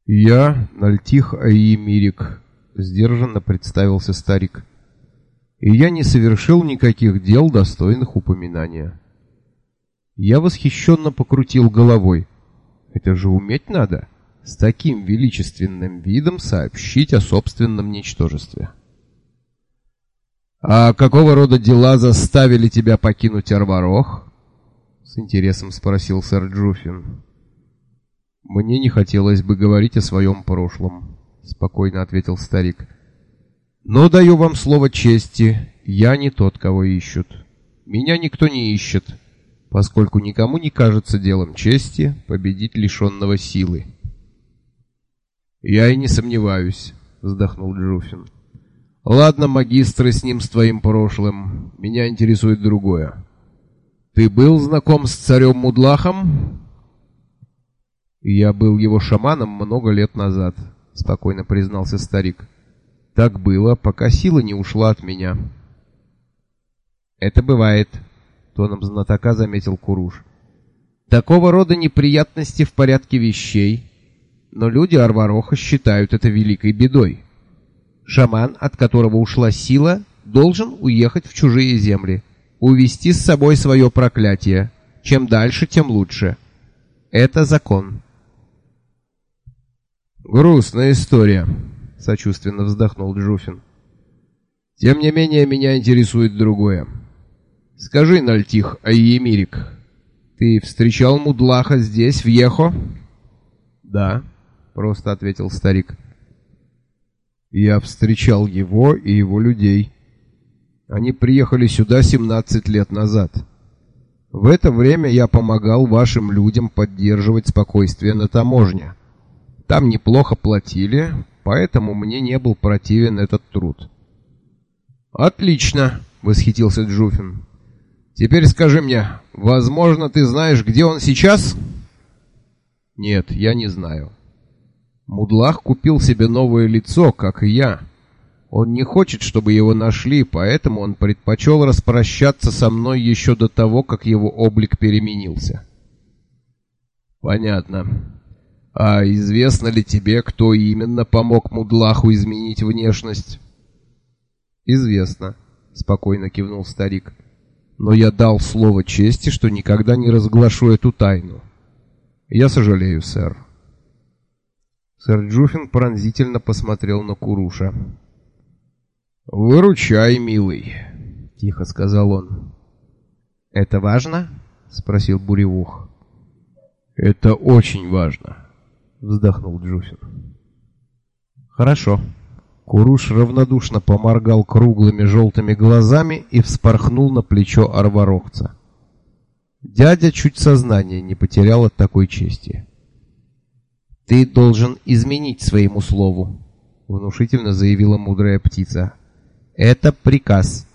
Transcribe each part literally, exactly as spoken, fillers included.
«Я Нальтих Аимирик», — сдержанно представился старик. «И я не совершил никаких дел, достойных упоминания». Я восхищенно покрутил головой. «Это же уметь надо, с таким величественным видом сообщить о собственном ничтожестве». «А какого рода дела заставили тебя покинуть Арварох?» — с интересом спросил сэр Джуффин. «Мне не хотелось бы говорить о своем прошлом», — спокойно ответил старик. «Но даю вам слово чести, я не тот, кого ищут. Меня никто не ищет, поскольку никому не кажется делом чести победить лишенного силы». «Я и не сомневаюсь», — вздохнул Джуффин. «Ладно, магистры, с ним, с твоим прошлым. Меня интересует другое. Ты был знаком с царем Мудлахом?» «Я был его шаманом много лет назад», — спокойно признался старик. «Так было, пока сила не ушла от меня». «Это бывает», — тоном знатока заметил Куруш. «Такого рода неприятности в порядке вещей, но люди Арвароха считают это великой бедой. Шаман, от которого ушла сила, должен уехать в чужие земли, увести с собой свое проклятие. Чем дальше, тем лучше. Это закон». «Грустная история», — сочувственно вздохнул Джуффин. «Тем не менее, меня интересует другое. Скажи, Нальтих Аиемирик, ты встречал Мудлаха здесь, в Ехо?» «Да», — просто ответил старик. «Я встречал его и его людей. Они приехали сюда семнадцать лет назад. В это время я помогал вашим людям поддерживать спокойствие на таможне. Там неплохо платили, поэтому мне не был противен этот труд». «Отлично!» — восхитился Джуффин. «Теперь скажи мне, возможно, ты знаешь, где он сейчас?» «Нет, я не знаю. Мудлах купил себе новое лицо, как и я. Он не хочет, чтобы его нашли, поэтому он предпочел распрощаться со мной еще до того, как его облик переменился». «Понятно. А известно ли тебе, кто именно помог Мудлаху изменить внешность?» «Известно», — спокойно кивнул старик. «Но я дал слово чести, что никогда не разглашу эту тайну. Я сожалею, сэр». Сэр Джуффин пронзительно посмотрел на Куруша. «Выручай, милый», — тихо сказал он. «Это важно?» — спросил Буревух. «Это очень важно», — вздохнул Джуффин. «Хорошо». Куруш равнодушно поморгал круглыми желтыми глазами и вспорхнул на плечо арварохца. Дядя чуть сознание не потерял от такой чести. «Ты должен изменить своему слову», — внушительно заявила мудрая птица. «Это приказ».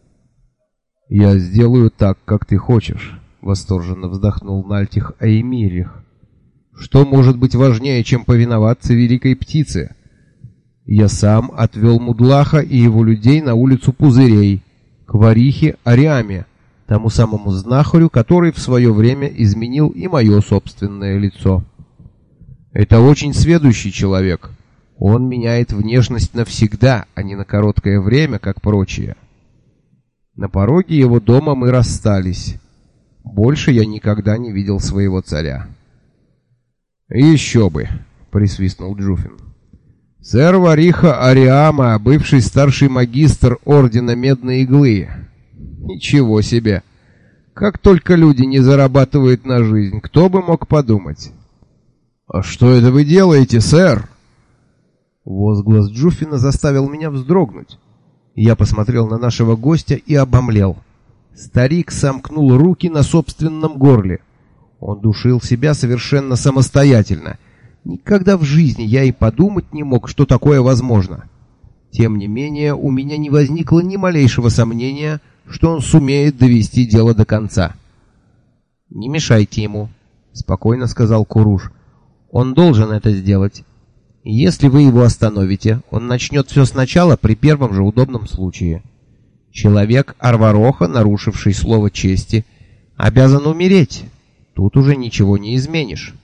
«Я сделаю так, как ты хочешь», — восторженно вздохнул Нальтих Аимирих. «Что может быть важнее, чем повиноваться великой птице? Я сам отвел Мудлаха и его людей на улицу Пузырей, к Варихе Ариаме, тому самому знахарю, который в свое время изменил и мое собственное лицо. Это очень сведущий человек. Он меняет внешность навсегда, а не на короткое время, как прочие. На пороге его дома мы расстались. Больше я никогда не видел своего царя». «Еще бы!» — присвистнул Джуффин. «Сэр Вариха Ариама, бывший старший магистр Ордена Медной Иглы. Ничего себе! Как только люди не зарабатывают на жизнь, кто бы мог подумать?» «А что это вы делаете, сэр?» Возглас Джуффина заставил меня вздрогнуть. Я посмотрел на нашего гостя и обомлел. Старик сомкнул руки на собственном горле. Он душил себя совершенно самостоятельно. Никогда в жизни я и подумать не мог, что такое возможно. Тем не менее, у меня не возникло ни малейшего сомнения, что он сумеет довести дело до конца. «Не мешайте ему», — спокойно сказал Куруш. «Он должен это сделать. Если вы его остановите, он начнет все сначала при первом же удобном случае. Человек Арвароха, нарушивший слово чести, обязан умереть. Тут уже ничего не изменишь».